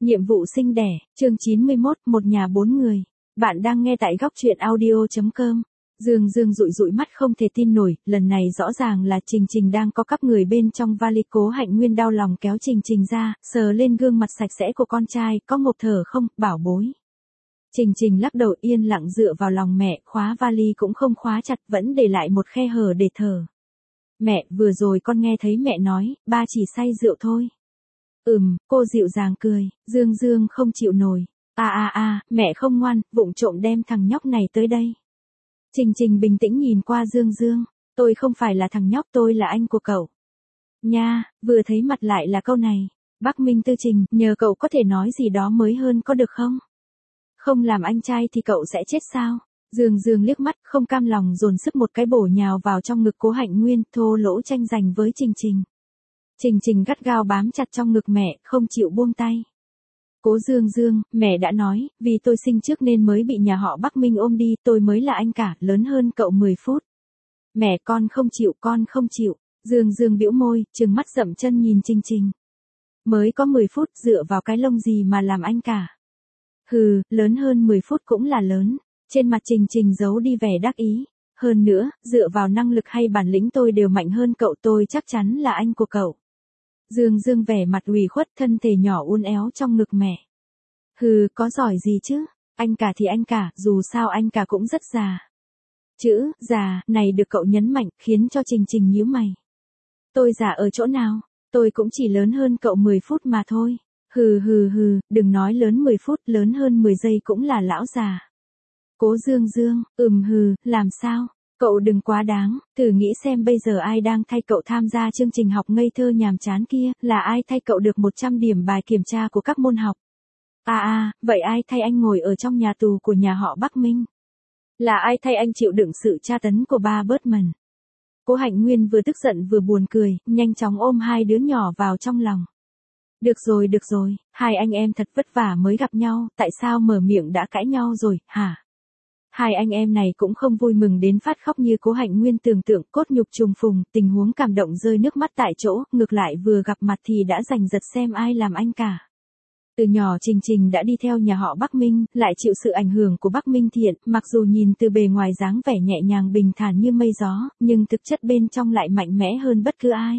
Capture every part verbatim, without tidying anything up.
Nhiệm vụ sinh đẻ, chương chín mươi mốt, một nhà bốn người. Bạn đang nghe tại góc truyện audio chấm com. Dương Dương dụi dụi mắt không thể tin nổi, lần này rõ ràng là Trình Trình đang có cắp người bên trong vali. Cố Hạnh Nguyên đau lòng kéo Trình Trình ra, sờ lên gương mặt sạch sẽ của con trai, có ngộp thở không, bảo bối. Trình Trình lắc đầu yên lặng dựa vào lòng mẹ, khóa vali cũng không khóa chặt, vẫn để lại một khe hở để thở. Mẹ, vừa rồi con nghe thấy mẹ nói, ba chỉ say rượu thôi. Ừm, cô dịu dàng cười, Dương Dương không chịu nổi. À à à, mẹ không ngoan, vụng trộm đem thằng nhóc này tới đây. Trình Trình bình tĩnh nhìn qua Dương Dương, tôi không phải là thằng nhóc, tôi là anh của cậu. Nha, vừa thấy mặt lại là câu này. Bắc Minh Tư Trình, nhờ cậu có thể nói gì đó mới hơn có được không? Không làm anh trai thì cậu sẽ chết sao? Dương Dương liếc mắt, không cam lòng dồn sức một cái bổ nhào vào trong ngực Cố Hạnh Nguyên, thô lỗ tranh giành với Trình Trình. Trình Trình gắt gao bám chặt trong ngực mẹ, không chịu buông tay. Cố Dương Dương, mẹ đã nói, vì tôi sinh trước nên mới bị nhà họ Bắc Minh ôm đi, tôi mới là anh cả, lớn hơn cậu mười phút. Mẹ, con không chịu, con không chịu. Dương Dương bĩu môi, trừng mắt dậm chân nhìn Trình Trình. Mới có mười phút, dựa vào cái lông gì mà làm anh cả. Hừ, lớn hơn mười phút cũng là lớn. Trên mặt Trình Trình giấu đi vẻ đắc ý. Hơn nữa, dựa vào năng lực hay bản lĩnh tôi đều mạnh hơn cậu, tôi chắc chắn là anh của cậu. Dương Dương vẻ mặt ủy khuất, thân thể nhỏ uốn éo trong ngực mẹ. Hừ, có giỏi gì chứ, anh cả thì anh cả, dù sao anh cả cũng rất già. Chữ, già, này được cậu nhấn mạnh, khiến cho Trình Trình nhíu mày. Tôi già ở chỗ nào, tôi cũng chỉ lớn hơn cậu mười phút mà thôi. Hừ hừ hừ, đừng nói lớn mười phút, lớn hơn mười giây cũng là lão già. Cố Dương Dương, ừm hừ, làm sao? Cậu đừng quá đáng, thử nghĩ xem bây giờ ai đang thay cậu tham gia chương trình học ngây thơ nhàm chán kia, là ai thay cậu được một trăm điểm bài kiểm tra của các môn học? À à, vậy ai thay anh ngồi ở trong nhà tù của nhà họ Bắc Minh? Là ai thay anh chịu đựng sự tra tấn của ba Birdman? Cố Hạnh Nguyên vừa tức giận vừa buồn cười, nhanh chóng ôm hai đứa nhỏ vào trong lòng. Được rồi được rồi, hai anh em thật vất vả mới gặp nhau, tại sao mở miệng đã cãi nhau rồi, hả? Hai anh em này cũng không vui mừng đến phát khóc như Cố Hạnh Nguyên tưởng tượng, cốt nhục trùng phùng, tình huống cảm động rơi nước mắt tại chỗ, ngược lại vừa gặp mặt thì đã giành giật xem ai làm anh cả. Từ nhỏ Trình Trình đã đi theo nhà họ Bắc Minh, lại chịu sự ảnh hưởng của Bắc Minh Thiện, mặc dù nhìn từ bề ngoài dáng vẻ nhẹ nhàng bình thản như mây gió, nhưng thực chất bên trong lại mạnh mẽ hơn bất cứ ai.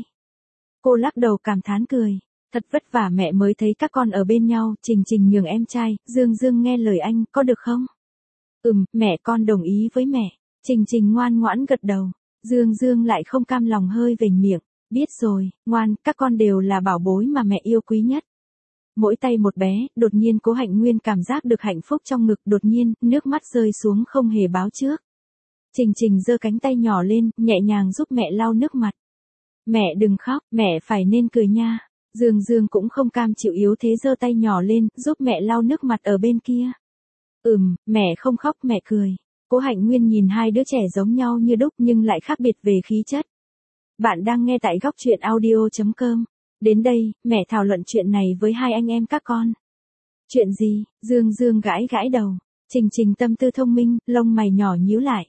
Cô lắc đầu cảm thán cười. Thật vất vả mẹ mới thấy các con ở bên nhau, Trình Trình nhường em trai, Dương Dương nghe lời anh, có được không? Ừm, mẹ con đồng ý với mẹ. Trình Trình ngoan ngoãn gật đầu. Dương Dương lại không cam lòng hơi vểnh miệng. Biết rồi, ngoan, các con đều là bảo bối mà mẹ yêu quý nhất. Mỗi tay một bé, đột nhiên Cố Hạnh Nguyên cảm giác được hạnh phúc trong ngực, đột nhiên, nước mắt rơi xuống không hề báo trước. Trình Trình giơ cánh tay nhỏ lên, nhẹ nhàng giúp mẹ lau nước mặt. Mẹ đừng khóc, mẹ phải nên cười nha. Dương Dương cũng không cam chịu yếu thế giơ tay nhỏ lên, giúp mẹ lau nước mặt ở bên kia. Ừm, mẹ không khóc, mẹ cười. Cố Hạnh Nguyên nhìn hai đứa trẻ giống nhau như đúc nhưng lại khác biệt về khí chất. Bạn đang nghe tại góc truyện audio chấm com. Đến đây, mẹ thảo luận chuyện này với hai anh em các con. Chuyện gì? Dương Dương gãi gãi đầu. Trình Trình tâm tư thông minh, lông mày nhỏ nhíu lại.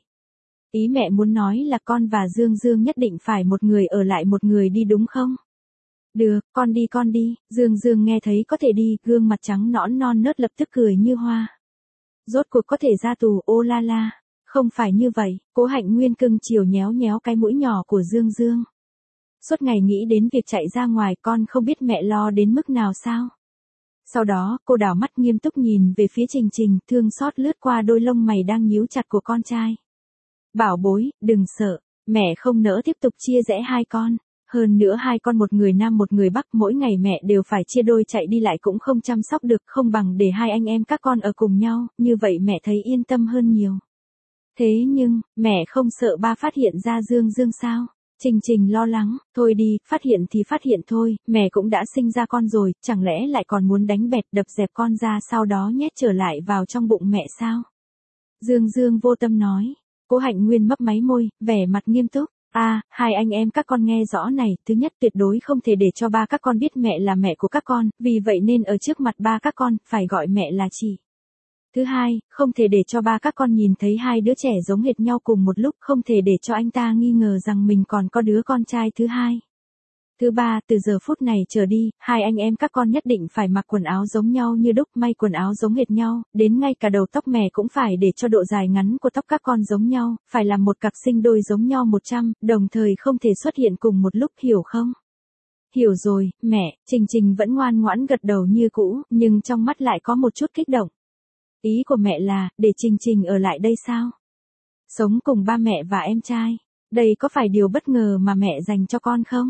Ý mẹ muốn nói là con và Dương Dương nhất định phải một người ở lại một người đi đúng không? Được, con đi con đi. Dương Dương nghe thấy có thể đi, gương mặt trắng nõn non nớt lập tức cười như hoa. Rốt cuộc có thể ra tù, ô la la. Không phải như vậy, Cố Hạnh Nguyên cưng chiều nhéo nhéo cái mũi nhỏ của Dương Dương. Suốt ngày nghĩ đến việc chạy ra ngoài, con không biết mẹ lo đến mức nào sao? Sau đó, cô đảo mắt nghiêm túc nhìn về phía Trình Trình, thương xót lướt qua đôi lông mày đang nhíu chặt của con trai. Bảo bối, đừng sợ, mẹ không nỡ tiếp tục chia rẽ hai con. Hơn nữa hai con một người nam một người bắc, mỗi ngày mẹ đều phải chia đôi chạy đi lại cũng không chăm sóc được, không bằng để hai anh em các con ở cùng nhau, như vậy mẹ thấy yên tâm hơn nhiều. Thế nhưng, mẹ không sợ ba phát hiện ra Dương Dương sao? Trình Trình lo lắng, thôi đi, phát hiện thì phát hiện thôi, mẹ cũng đã sinh ra con rồi, chẳng lẽ lại còn muốn đánh bẹp đập dẹp con ra sau đó nhét trở lại vào trong bụng mẹ sao? Dương Dương vô tâm nói. Cố Hạnh Nguyên mấp máy môi, vẻ mặt nghiêm túc. À, hai anh em các con nghe rõ này, thứ nhất tuyệt đối không thể để cho ba các con biết mẹ là mẹ của các con, vì vậy nên ở trước mặt ba các con, phải gọi mẹ là chị. Thứ hai, không thể để cho ba các con nhìn thấy hai đứa trẻ giống hệt nhau cùng một lúc, không thể để cho anh ta nghi ngờ rằng mình còn có đứa con trai thứ hai. Thứ ba, từ giờ phút này trở đi, hai anh em các con nhất định phải mặc quần áo giống nhau như đúc, may quần áo giống hệt nhau, đến ngay cả đầu tóc mè cũng phải để cho độ dài ngắn của tóc các con giống nhau, phải làm một cặp sinh đôi giống nhau một trăm, đồng thời không thể xuất hiện cùng một lúc, hiểu không? Hiểu rồi, mẹ. Trình Trình vẫn ngoan ngoãn gật đầu như cũ, nhưng trong mắt lại có một chút kích động. Ý của mẹ là, để Trình Trình ở lại đây sao? Sống cùng ba mẹ và em trai. Đây có phải điều bất ngờ mà mẹ dành cho con không?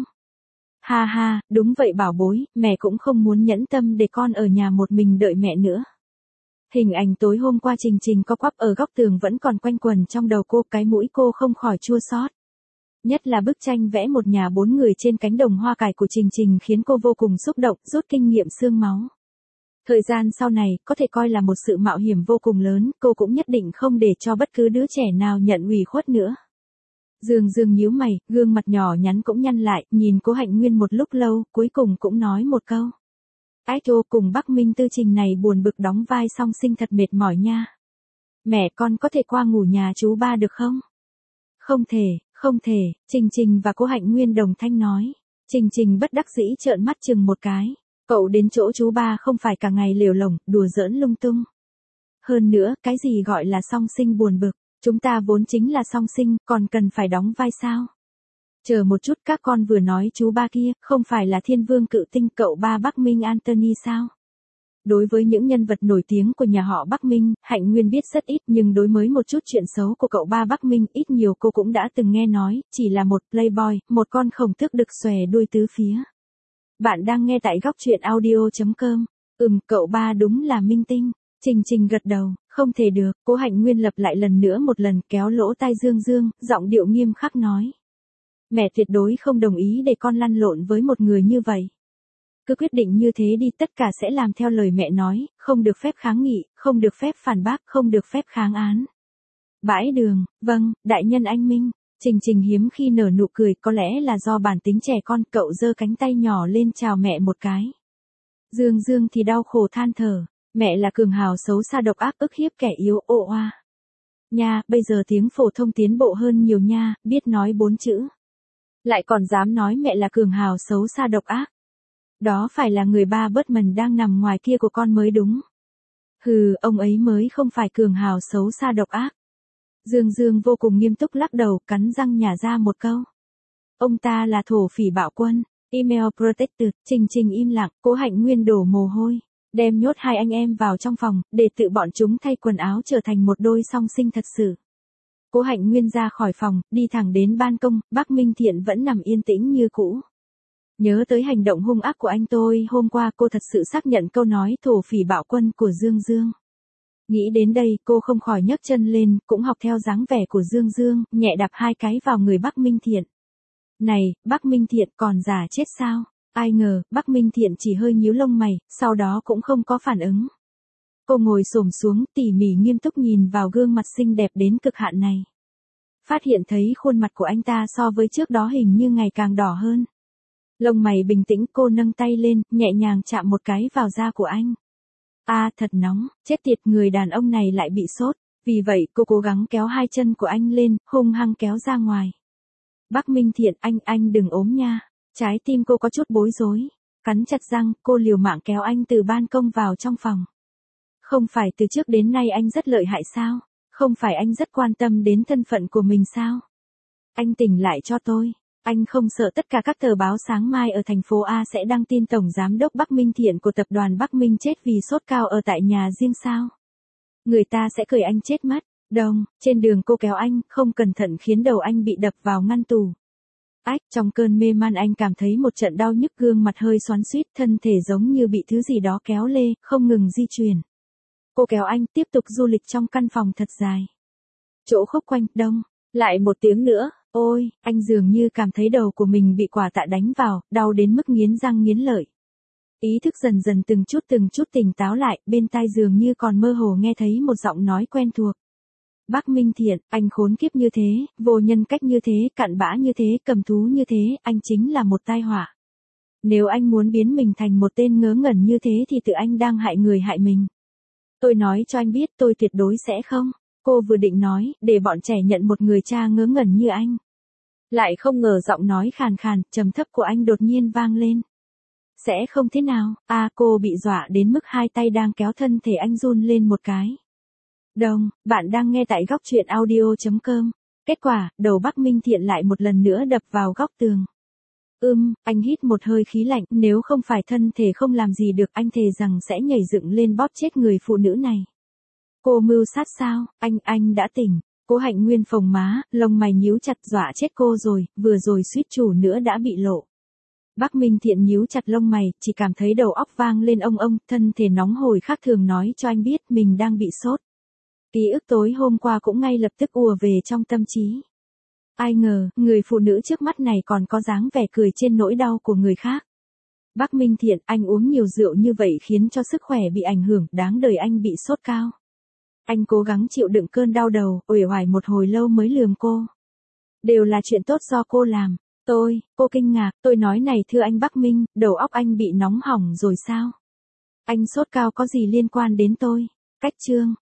Ha ha, đúng vậy bảo bối, mẹ cũng không muốn nhẫn tâm để con ở nhà một mình đợi mẹ nữa. Hình ảnh tối hôm qua Trình Trình co quắp ở góc tường vẫn còn quanh quẩn trong đầu cô, cái mũi cô không khỏi chua xót. Nhất là bức tranh vẽ một nhà bốn người trên cánh đồng hoa cải của Trình Trình khiến cô vô cùng xúc động, rút kinh nghiệm xương máu. Thời gian sau này, có thể coi là một sự mạo hiểm vô cùng lớn, cô cũng nhất định không để cho bất cứ đứa trẻ nào nhận ủy khuất nữa. Dương Dương nhíu mày, gương mặt nhỏ nhắn cũng nhăn lại, nhìn Cố Hạnh Nguyên một lúc lâu, cuối cùng cũng nói một câu. Ái chô, cùng Bắc Minh Tư Trình này buồn bực đóng vai song sinh thật mệt mỏi nha. Mẹ con có thể qua ngủ nhà chú ba được không? Không thể, không thể, Trình Trình và Cố Hạnh Nguyên đồng thanh nói. Trình Trình bất đắc dĩ trợn mắt chừng một cái. Cậu đến chỗ chú ba không phải cả ngày lều lồng, đùa giỡn lung tung. Hơn nữa, cái gì gọi là song sinh buồn bực, chúng ta vốn chính là song sinh, còn cần phải đóng vai sao? Chờ một chút, các con vừa nói chú ba kia, không phải là thiên vương cự tinh cậu ba Bắc Minh Anthony sao? Đối với những nhân vật nổi tiếng của nhà họ Bắc Minh, Hạnh Nguyên biết rất ít, nhưng đối với một chút chuyện xấu của cậu ba Bắc Minh, ít nhiều cô cũng đã từng nghe nói, chỉ là một playboy, một con khổng tước đực xòe đuôi tứ phía. Bạn đang nghe tại góc truyện audio chấm com. Ừm, cậu ba đúng là minh tinh. Trình Trình gật đầu, không thể được, Cố Hạnh Nguyên lặp lại lần nữa một lần, kéo lỗ tai Dương Dương, giọng điệu nghiêm khắc nói. Mẹ tuyệt đối không đồng ý để con lăn lộn với một người như vậy. Cứ quyết định như thế đi, tất cả sẽ làm theo lời mẹ nói, không được phép kháng nghị, không được phép phản bác, không được phép kháng án. Bãi đường, vâng, đại nhân anh minh. Trình Trình hiếm khi nở nụ cười, có lẽ là do bản tính trẻ con, cậu giơ cánh tay nhỏ lên chào mẹ một cái. Dương Dương thì đau khổ than thở, mẹ là cường hào xấu xa độc ác ức hiếp kẻ yếu ô oa. Nha, bây giờ tiếng phổ thông tiến bộ hơn nhiều nha, biết nói bốn chữ. Lại còn dám nói mẹ là cường hào xấu xa độc ác. Đó phải là người ba Bertman đang nằm ngoài kia của con mới đúng. Hừ, ông ấy mới không phải cường hào xấu xa độc ác. Dương Dương vô cùng nghiêm túc lắc đầu, cắn răng nhả ra một câu. Ông ta là thổ phỉ bạo quân, email protected. Trình Trình im lặng, Cố Hạnh Nguyên đổ mồ hôi, đem nhốt hai anh em vào trong phòng, để tự bọn chúng thay quần áo trở thành một đôi song sinh thật sự. Cố Hạnh Nguyên ra khỏi phòng, đi thẳng đến ban công, Bắc Minh Thiện vẫn nằm yên tĩnh như cũ. Nhớ tới hành động hung ác của anh tôi hôm qua, cô thật sự xác nhận câu nói thổ phỉ bạo quân của Dương Dương. Nghĩ đến đây, cô không khỏi nhấc chân lên, cũng học theo dáng vẻ của Dương Dương, nhẹ đạp hai cái vào người Bắc Minh Thiện. Này, Bắc Minh Thiện còn giả chết sao? Ai ngờ, Bắc Minh Thiện chỉ hơi nhíu lông mày, sau đó cũng không có phản ứng. Cô ngồi xổm xuống, tỉ mỉ nghiêm túc nhìn vào gương mặt xinh đẹp đến cực hạn này. Phát hiện thấy khuôn mặt của anh ta so với trước đó hình như ngày càng đỏ hơn. Lông mày bình tĩnh, cô nâng tay lên, nhẹ nhàng chạm một cái vào da của anh. À, thật nóng, chết tiệt, người đàn ông này lại bị sốt. Vì vậy, cô cố gắng kéo hai chân của anh lên, hung hăng kéo ra ngoài. Bắc Minh Thiện, anh, anh đừng ốm nha. Trái tim cô có chút bối rối. Cắn chặt răng, cô liều mạng kéo anh từ ban công vào trong phòng. Không phải từ trước đến nay anh rất lợi hại sao? Không phải anh rất quan tâm đến thân phận của mình sao? Anh tỉnh lại cho tôi. Anh không sợ tất cả các tờ báo sáng mai ở thành phố A sẽ đăng tin Tổng Giám đốc Bắc Minh Thiện của tập đoàn Bắc Minh chết vì sốt cao ở tại nhà riêng sao? Người ta sẽ cười anh chết mất. Đồng, trên đường cô kéo anh, không cẩn thận khiến đầu anh bị đập vào ngăn tủ. Ách, trong cơn mê man anh cảm thấy một trận đau nhức, gương mặt hơi xoắn xuýt, thân thể giống như bị thứ gì đó kéo lê, không ngừng di chuyển. Cô kéo anh tiếp tục du lịch trong căn phòng thật dài. Chỗ khúc quanh, đông, lại một tiếng nữa. Ôi, anh dường như cảm thấy đầu của mình bị quả tạ đánh vào, đau đến mức nghiến răng nghiến lợi. Ý thức dần dần từng chút từng chút tỉnh táo lại, bên tai dường như còn mơ hồ nghe thấy một giọng nói quen thuộc. Bắc Minh Thiện, anh khốn kiếp như thế, vô nhân cách như thế, cặn bã như thế, cầm thú như thế, anh chính là một tai họa. Nếu anh muốn biến mình thành một tên ngớ ngẩn như thế thì tự anh đang hại người hại mình. Tôi nói cho anh biết, tôi tuyệt đối sẽ không. Cô vừa định nói, để bọn trẻ nhận một người cha ngớ ngẩn như anh. Lại không ngờ giọng nói khàn khàn, trầm thấp của anh đột nhiên vang lên. Sẽ không thế nào, à cô bị dọa đến mức hai tay đang kéo thân thể anh run lên một cái. Đồng, bạn đang nghe tại góc truyện audio.com. Kết quả, đầu Bắc Minh Thiện lại một lần nữa đập vào góc tường. Ưm, anh hít một hơi khí lạnh, nếu không phải thân thể không làm gì được anh thề rằng sẽ nhảy dựng lên bóp chết người phụ nữ này. Cô mưu sát sao, anh, anh đã tỉnh. Cố Hạnh Nguyên phồng má, lông mày nhíu chặt dọa chết cô rồi, vừa rồi suýt chủ nữa đã bị lộ. Bắc Minh Thiện nhíu chặt lông mày, chỉ cảm thấy đầu óc vang lên ông ông, thân thể nóng hổi khác thường nói cho anh biết mình đang bị sốt. Ký ức tối hôm qua cũng ngay lập tức ùa về trong tâm trí. Ai ngờ, người phụ nữ trước mắt này còn có dáng vẻ cười trên nỗi đau của người khác. Bắc Minh Thiện, anh uống nhiều rượu như vậy khiến cho sức khỏe bị ảnh hưởng, đáng đời anh bị sốt cao. Anh cố gắng chịu đựng cơn đau đầu, uể oải một hồi lâu mới lườm cô. Đều là chuyện tốt do cô làm. Tôi, cô kinh ngạc, tôi nói này thưa anh Bắc Minh, đầu óc anh bị nóng hỏng rồi sao? Anh sốt cao có gì liên quan đến tôi? Cách chương.